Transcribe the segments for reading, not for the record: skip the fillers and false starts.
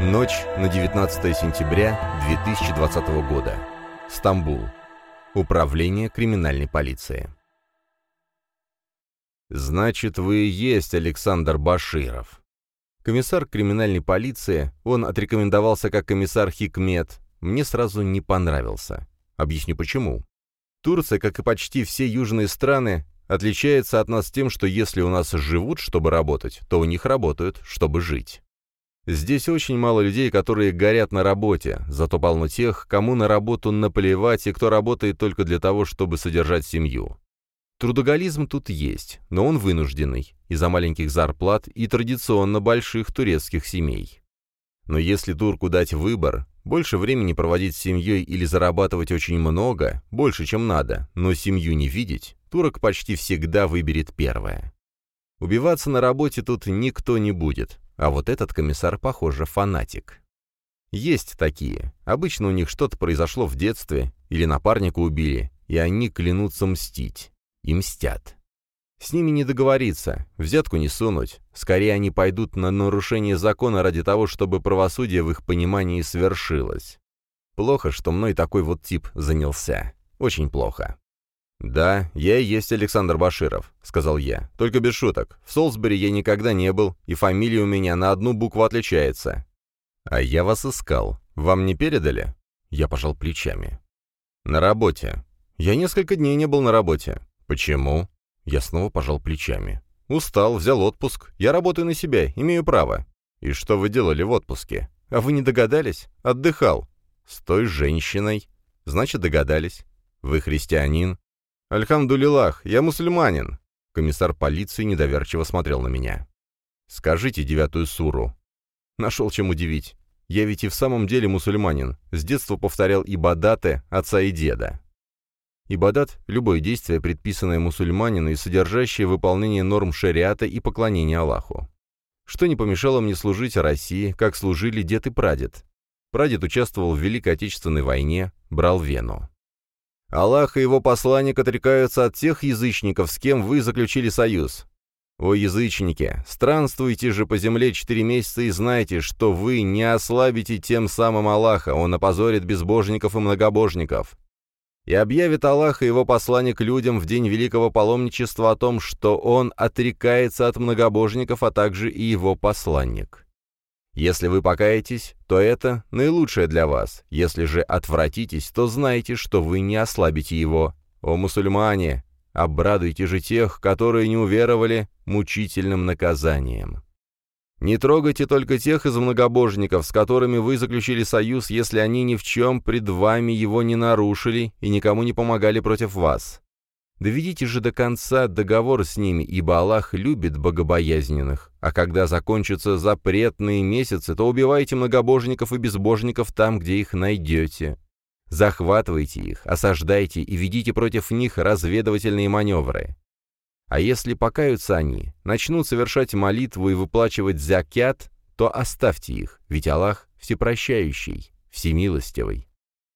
Ночь на 19 сентября 2020 года. Стамбул. Управление криминальной полиции. «Значит, вы и есть Александр Баширов». Комиссар криминальной полиции, он отрекомендовался как комиссар Хикмет, мне сразу не понравился. Объясню почему. Турция, как и почти все южные страны, отличается от нас тем, что если у нас живут, чтобы работать, то у них работают, чтобы жить. Здесь очень мало людей, которые горят на работе, зато полно тех, кому на работу наплевать и кто работает только для того, чтобы содержать семью. Трудоголизм тут есть, но он вынужденный, из-за маленьких зарплат и традиционно больших турецких семей. Но если турку дать выбор, больше времени проводить с семьей или зарабатывать очень много, больше, чем надо, но семью не видеть, турок почти всегда выберет первое. Убиваться на работе тут никто не будет. А вот этот комиссар, похоже, фанатик. Есть такие. Обычно у них что-то произошло в детстве, или напарника убили, и они клянутся мстить. И мстят. С ними не договориться, взятку не сунуть. Скорее они пойдут на нарушение закона ради того, чтобы правосудие в их понимании свершилось. Плохо, что мной такой вот тип занялся. Очень плохо. «Да, я и есть Александр Баширов», — сказал я. «Только без шуток. В Солсбери я никогда не был, и фамилия у меня на одну букву отличается». «А я вас искал. Вам не передали?» Я пожал плечами. «На работе». «Я несколько дней не был на работе». «Почему?» Я снова пожал плечами. «Устал, взял отпуск. Я работаю на себя, имею право». «И что вы делали в отпуске?» «А вы не догадались?» «Отдыхал». «С той женщиной?» «Значит, догадались». «Вы христианин?» «Альхамдулиллах, я мусульманин». Комиссар полиции недоверчиво смотрел на меня. «Скажите 9-ю суру». Нашел чем удивить. Я ведь и в самом деле мусульманин. С детства повторял ибадаты отца и деда. Ибадат — любое действие, предписанное мусульманину и содержащее выполнение норм шариата и поклонение Аллаху. Что не помешало мне служить России, как служили дед и прадед. Прадед участвовал в Великой Отечественной войне, брал Вену. Аллах и его посланник отрекаются от тех язычников, с кем вы заключили союз. О, язычники, странствуйте же по земле 4 месяца и знайте, что вы не ослабите тем самым Аллаха, он опозорит безбожников и многобожников. И объявит Аллах и его посланник людям в день великого паломничества о том, что он отрекается от многобожников, а также и его посланник. Если вы покаетесь, то это наилучшее для вас. Если же отвратитесь, то знайте, что вы не ослабите его. О, мусульмане, обрадуйте же тех, которые не уверовали, мучительным наказанием. Не трогайте только тех из многобожников, с которыми вы заключили союз, если они ни в чем пред вами его не нарушили и никому не помогали против вас. Доведите же до конца договор с ними, ибо Аллах любит богобоязненных, а когда закончатся запретные месяцы, то убивайте многобожников и безбожников там, где их найдете. Захватывайте их, осаждайте и ведите против них разведывательные маневры. А если покаются они, начнут совершать молитву и выплачивать закят, то оставьте их, ведь Аллах всепрощающий, всемилостивый.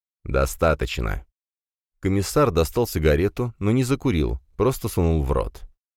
Достаточно. Комиссар достал сигарету, но не закурил, просто сунул в рот.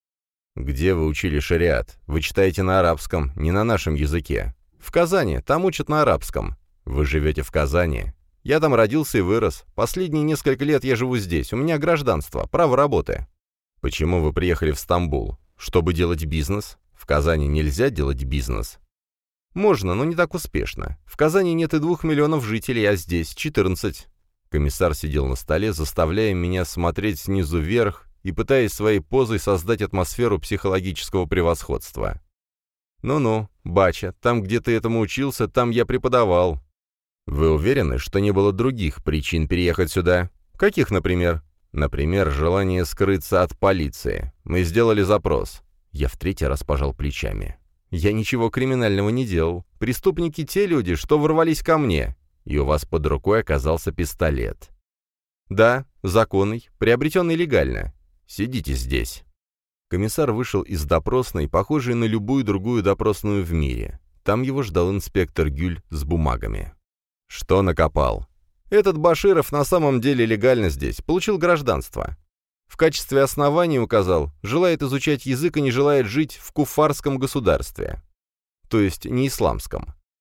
«Где вы учили шариат? Вы читаете на арабском, не на нашем языке. В Казани, там учат на арабском. Вы живете в Казани. Я там родился и вырос. Последние несколько лет я живу здесь, у меня гражданство, право работы». «Почему вы приехали в Стамбул? Чтобы делать бизнес? В Казани нельзя делать бизнес?» «Можно, но не так успешно. В Казани нет и 2 миллионов жителей, а здесь 14. Комиссар сидел на столе, заставляя меня смотреть снизу вверх и пытаясь своей позой создать атмосферу психологического превосходства. «Ну-ну, бача, там, где ты этому учился, там я преподавал». «Вы уверены, что не было других причин переехать сюда? Каких, например?» «Например, желание скрыться от полиции. Мы сделали запрос». Я в 3-й раз пожал плечами. «Я ничего криминального не делал. Преступники те люди, что ворвались ко мне. И у вас под рукой оказался пистолет». «Да, законный, приобретенный легально. Сидите здесь». Комиссар вышел из допросной, похожей на любую другую допросную в мире. Там его ждал инспектор Гюль с бумагами. «Что накопал?» «Этот Баширов на самом деле легально здесь, получил гражданство. В качестве основания указал, желает изучать язык и не желает жить в куфарском государстве. То есть не исламском.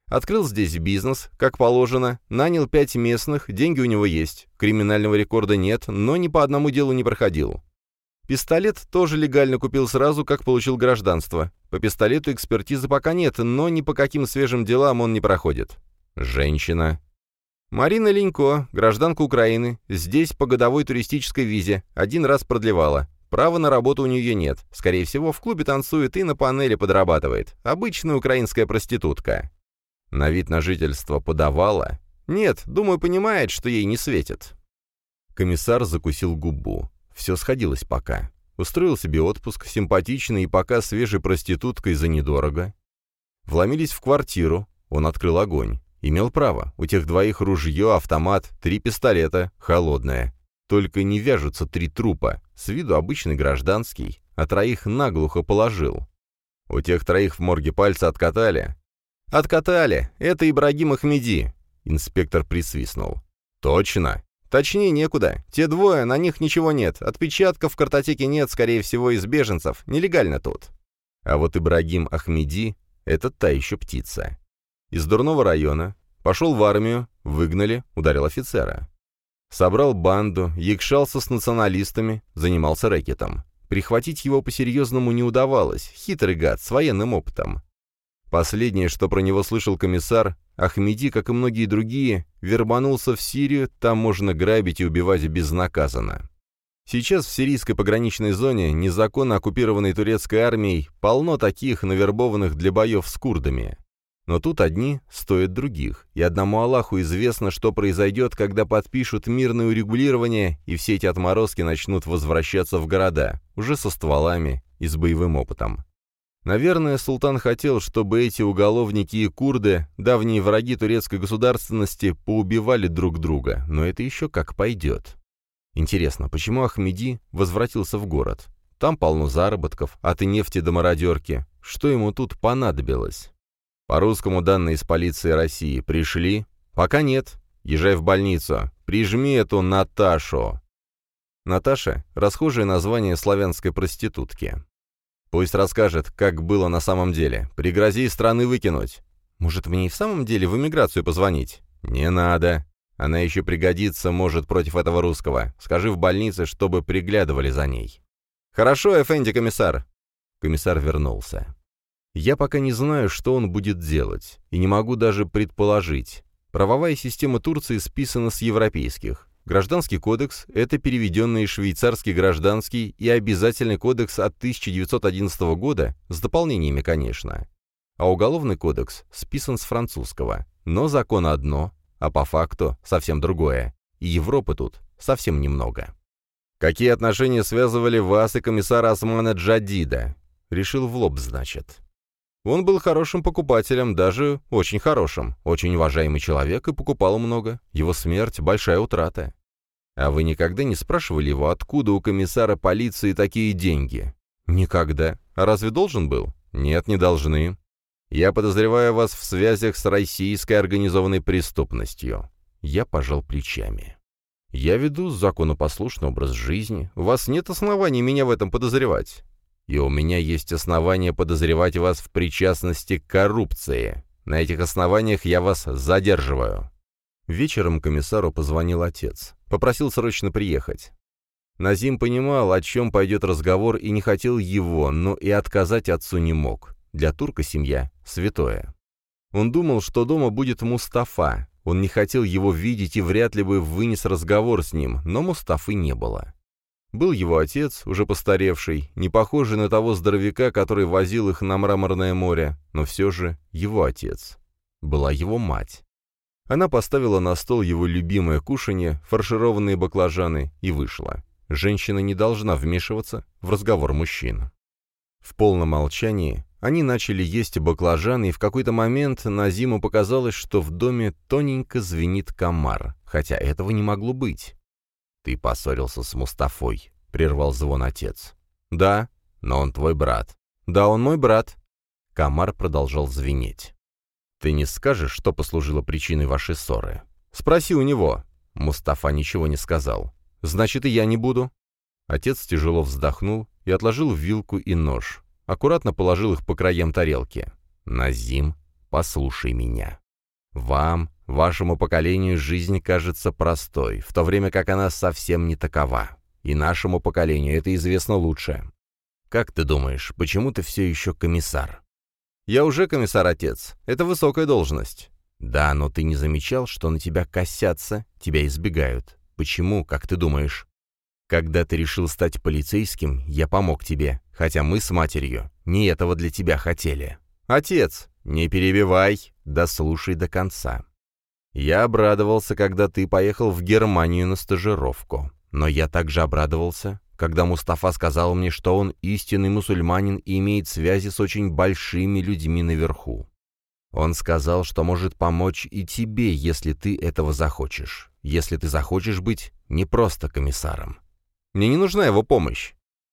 Открыл здесь бизнес, как положено, нанял 5 местных, деньги у него есть, криминального рекорда нет, но ни по одному делу не проходил. Пистолет тоже легально купил сразу, как получил гражданство. По пистолету экспертизы пока нет, но ни по каким свежим делам он не проходит. Женщина. Марина Ленько, гражданка Украины, здесь по годовой туристической визе, 1 раз продлевала. Права на работу у нее нет. Скорее всего, в клубе танцует и на панели подрабатывает. Обычная украинская проститутка. На вид на жительство подавала? Нет, думаю, понимает, что ей не светит. Комиссар закусил губу. Все сходилось пока. Устроил себе отпуск, симпатичный и пока свежей проституткой за недорого. Вломились в квартиру, он открыл огонь. Имел право, у тех двоих ружье, автомат, 3 пистолета, холодное. Только не вяжутся 3 трупа, с виду обычный гражданский, а 3 наглухо положил. У тех 3 в морге пальцы откатали. «Откатали! Это Ибрагим Ахмеди!» Инспектор присвистнул. «Точно! Точнее некуда. Те 2, на них ничего нет. Отпечатков в картотеке нет, скорее всего, из беженцев. Нелегально тут. А вот Ибрагим Ахмеди — это та еще птица. Из дурного района. Пошел в армию. Выгнали. Ударил офицера. Собрал банду. Якшался с националистами. Занимался рэкетом. Прихватить его по-серьезному не удавалось. Хитрый гад, с военным опытом. Последнее, что про него слышал комиссар, Ахмеди, как и многие другие, вербанулся в Сирию, там можно грабить и убивать безнаказанно. Сейчас в сирийской пограничной зоне, незаконно оккупированной турецкой армией, полно таких, навербованных для боев с курдами. Но тут одни стоят других, и одному Аллаху известно, что произойдет, когда подпишут мирное урегулирование, и все эти отморозки начнут возвращаться в города, уже со стволами и с боевым опытом. Наверное, султан хотел, чтобы эти уголовники и курды, давние враги турецкой государственности, поубивали друг друга, но это еще как пойдет. Интересно, почему Ахмеди возвратился в город? Там полно заработков, от нефти до мародерки. Что ему тут понадобилось? По-русскому данные из полиции России пришли? Пока нет. Езжай в больницу. Прижми эту Наташу. Наташа — расхожее название славянской проститутки. Пусть расскажет, как было на самом деле. Пригрози из страны выкинуть. Может, мне и в самом деле в эмиграцию позвонить? Не надо. Она еще пригодится, может, против этого русского. Скажи в больнице, чтобы приглядывали за ней. Хорошо, эфенди комиссар. Комиссар вернулся. Я пока не знаю, что он будет делать, и не могу даже предположить. Правовая система Турции списана с европейских. Гражданский кодекс – это переведенный швейцарский гражданский и обязательный кодекс от 1911 года, с дополнениями, конечно. А уголовный кодекс списан с французского. Но закон одно, а по факту совсем другое. И Европы тут совсем немного. Какие отношения связывали вас и комиссара Османа Джадида? Решил в лоб, значит. Он был хорошим покупателем, даже очень хорошим, очень уважаемый человек и покупал много. Его смерть — большая утрата. А вы никогда не спрашивали его, откуда у комиссара полиции такие деньги? Никогда. А разве должен был? Нет, не должны. Я подозреваю вас в связях с российской организованной преступностью. Я пожал плечами. Я веду законопослушный образ жизни. У вас нет оснований меня в этом подозревать. И у меня есть основания подозревать вас в причастности к коррупции. На этих основаниях я вас задерживаю». Вечером комиссару позвонил отец. Попросил срочно приехать. Назим понимал, о чем пойдет разговор, и не хотел его, но и отказать отцу не мог. Для турка семья — святое. Он думал, что дома будет Мустафа. Он не хотел его видеть и вряд ли бы вынес разговор с ним, но Мустафы не было. Был его отец, уже постаревший, не похожий на того здоровяка, который возил их на Мраморное море, но все же его отец. Была его мать. Она поставила на стол его любимое кушанье, фаршированные баклажаны, и вышла. Женщина не должна вмешиваться в разговор мужчин. В полном молчании они начали есть баклажаны, и в какой-то момент Назиму показалось, что в доме тоненько звенит комар, хотя этого не могло быть. «Ты поссорился с Мустафой», — прервал звон отец. «Да, но он твой брат». «Да, он мой брат». Комар продолжал звенеть. «Ты не скажешь, что послужило причиной вашей ссоры?» «Спроси у него». Мустафа ничего не сказал. «Значит, и я не буду». Отец тяжело вздохнул и отложил вилку и нож. Аккуратно положил их по краям тарелки. «Назим, послушай меня». Вам, вашему поколению, жизнь кажется простой, в то время как она совсем не такова. И нашему поколению это известно лучше. Как ты думаешь, почему ты все еще комиссар? Я уже комиссар, отец. Это высокая должность. Да, но ты не замечал, что на тебя косятся, тебя избегают. Почему, как ты думаешь? Когда ты решил стать полицейским, я помог тебе, хотя мы с матерью не этого для тебя хотели. Отец, не перебивай, дослушай до конца. Я обрадовался, когда ты поехал в Германию на стажировку. Но я также обрадовался, когда Мустафа сказал мне, что он истинный мусульманин и имеет связи с очень большими людьми наверху. Он сказал, что может помочь и тебе, если ты этого захочешь. Если ты захочешь быть не просто комиссаром. Мне не нужна его помощь.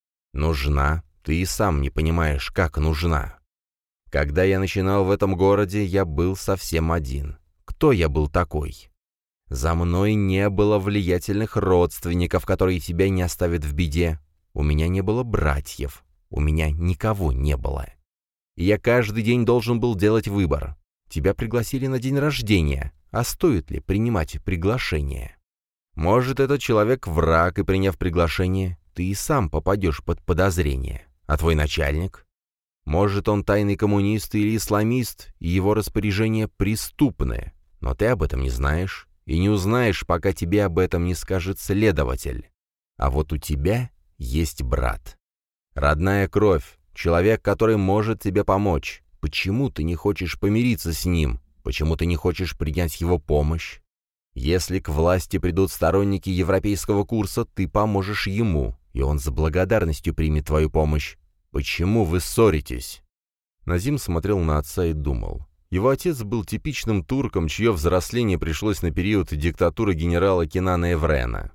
Нужна. Ты и сам не понимаешь, как нужна. Когда я начинал в этом городе, я был совсем один. Кто я был такой? За мной не было влиятельных родственников, которые тебя не оставят в беде. У меня не было братьев. У меня никого не было. И я каждый день должен был делать выбор. Тебя пригласили на день рождения, а стоит ли принимать приглашение? Может, этот человек враг, и приняв приглашение, ты и сам попадешь под подозрение. А твой начальник? Может, он тайный коммунист или исламист, и его распоряжения преступные, но ты об этом не знаешь и не узнаешь, пока тебе об этом не скажет следователь. А вот у тебя есть брат. Родная кровь, человек, который может тебе помочь. Почему ты не хочешь помириться с ним? Почему ты не хочешь принять его помощь? Если к власти придут сторонники европейского курса, ты поможешь ему, и он с благодарностью примет твою помощь. Почему вы ссоритесь?» Назим смотрел на отца и думал. Его отец был типичным турком, чье взросление пришлось на период диктатуры генерала Кенана Эврена.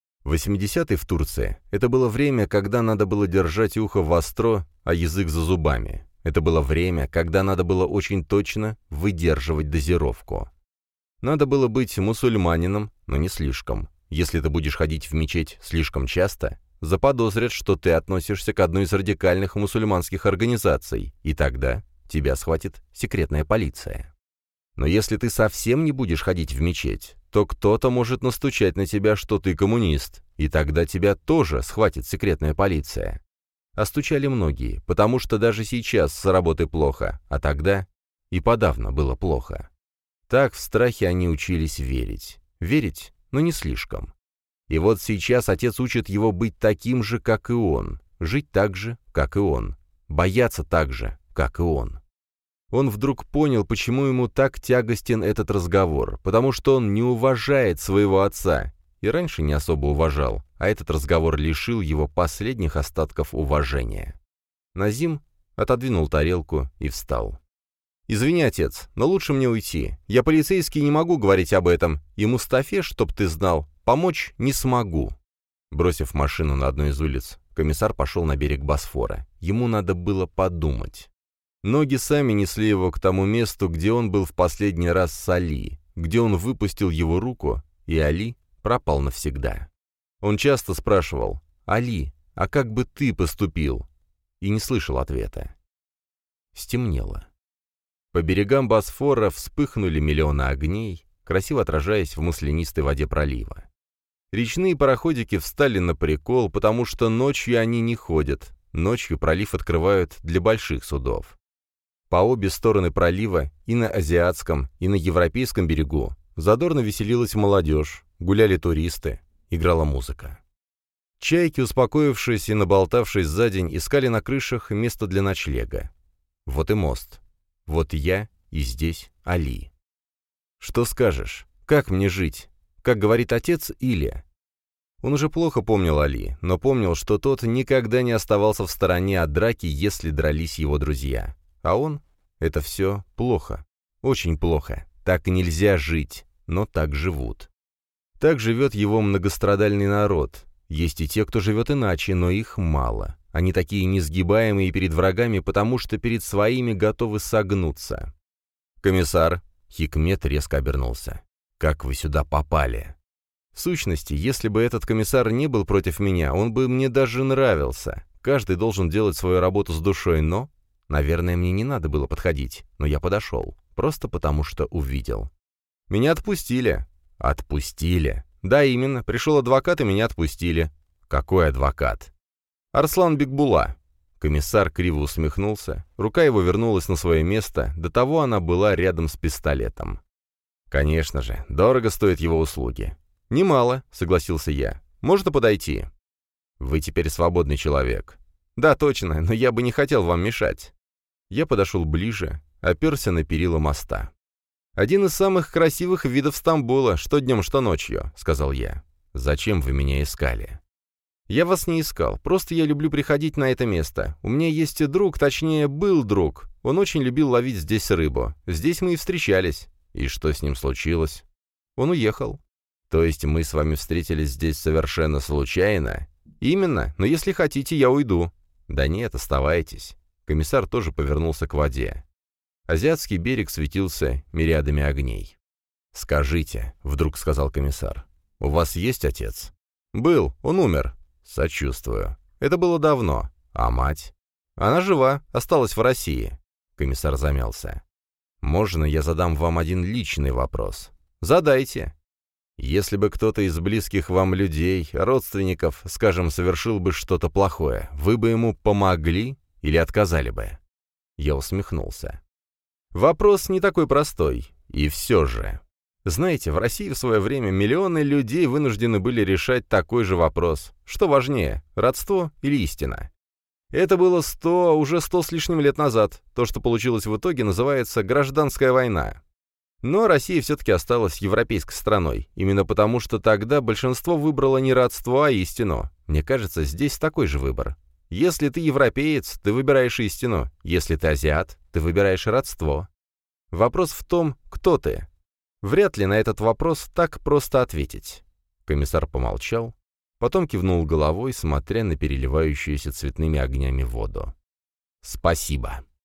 80-е в Турции – это было время, когда надо было держать ухо востро, а язык за зубами. Это было время, когда надо было очень точно выдерживать дозировку. Надо было быть мусульманином, но не слишком. Если ты будешь ходить в мечеть слишком часто, заподозрят, что ты относишься к одной из радикальных мусульманских организаций, и тогда тебя схватит секретная полиция. Но если ты совсем не будешь ходить в мечеть, то кто-то может настучать на тебя, что ты коммунист, и тогда тебя тоже схватит секретная полиция. А стучали многие, потому что даже сейчас с работой плохо, а тогда и подавно было плохо. Так в страхе они учились верить. Верить, но не слишком. И вот сейчас отец учит его быть таким же, как и он, жить так же, как и он, бояться так же, как и он. Он вдруг понял, почему ему так тягостен этот разговор, потому что он не уважает своего отца, и раньше не особо уважал, а этот разговор лишил его последних остатков уважения. Назим отодвинул тарелку и встал. «Извини, отец, но лучше мне уйти. Я полицейский, не могу говорить об этом, и Мустафе, чтоб ты знал, помочь не смогу». Бросив машину на одной из улиц, комиссар пошел на берег Босфора. Ему надо было подумать. Ноги сами несли его к тому месту, где он был в последний раз с Али, где он выпустил его руку, и Али пропал навсегда. Он часто спрашивал: «Али, а как бы ты поступил?» И не слышал ответа. Стемнело. По берегам Босфора вспыхнули миллионы огней, красиво отражаясь в маслянистой воде пролива. Речные пароходики встали на прикол, потому что ночью они не ходят, ночью пролив открывают для больших судов. По обе стороны пролива, и на азиатском, и на европейском берегу, задорно веселилась молодежь, гуляли туристы, играла музыка. Чайки, успокоившись и наболтавшись за день, искали на крышах место для ночлега. Вот и мост. Вот я, и здесь Али. Что скажешь? Как мне жить? Как говорит отец Илья? Он уже плохо помнил Али, но помнил, что тот никогда не оставался в стороне от драки, если дрались его друзья. А он? Это все плохо. Очень плохо. Так нельзя жить, но так живут. Так живет его многострадальный народ. Есть и те, кто живет иначе, но их мало. Они такие несгибаемые перед врагами, потому что перед своими готовы согнуться. «Комиссар!» — Хикмет резко обернулся. «Как вы сюда попали?» В сущности, если бы этот комиссар не был против меня, он бы мне даже нравился. Каждый должен делать свою работу с душой, но... Наверное, мне не надо было подходить, но я подошел, просто потому что увидел. Меня отпустили. Отпустили. Да, именно. Пришел адвокат, и меня отпустили. Какой адвокат? Арслан Бикбула. Комиссар криво усмехнулся. Рука его вернулась на свое место, до того она была рядом с пистолетом. Конечно же, дорого стоят его услуги. «Немало», — согласился я. «Можно подойти?» «Вы теперь свободный человек». «Да, точно, но я бы не хотел вам мешать». Я подошел ближе, оперся на перила моста. «Один из самых красивых видов Стамбула, что днем, что ночью», — сказал я. «Зачем вы меня искали?» «Я вас не искал, просто я люблю приходить на это место. У меня есть друг, точнее, был друг. Он очень любил ловить здесь рыбу. Здесь мы и встречались». «И что с ним случилось?» «Он уехал». «То есть мы с вами встретились здесь совершенно случайно?» «Именно, но если хотите, я уйду». «Да нет, оставайтесь». Комиссар тоже повернулся к воде. Азиатский берег светился мириадами огней. «Скажите», — вдруг сказал комиссар, — «у вас есть отец?» «Был, он умер». «Сочувствую. Это было давно. А мать?» «Она жива, осталась в России». Комиссар замялся. «Можно я задам вам один личный вопрос?» «Задайте». «Если бы кто-то из близких вам людей, родственников, скажем, совершил бы что-то плохое, вы бы ему помогли или отказали бы?» Я усмехнулся. «Вопрос не такой простой. И все же. Знаете, в России в свое время миллионы людей вынуждены были решать такой же вопрос. Что важнее, родство или истина? Это было уже 100 с лишним лет назад. То, что получилось в итоге, называется «гражданская война». Но Россия все-таки осталась европейской страной, именно потому что тогда большинство выбрало не родство, а истину. Мне кажется, здесь такой же выбор. Если ты европеец, ты выбираешь истину. Если ты азиат, ты выбираешь родство. Вопрос в том, кто ты. Вряд ли на этот вопрос так просто ответить. Комиссар помолчал, потом кивнул головой, смотря на переливающуюся цветными огнями воду. «Спасибо».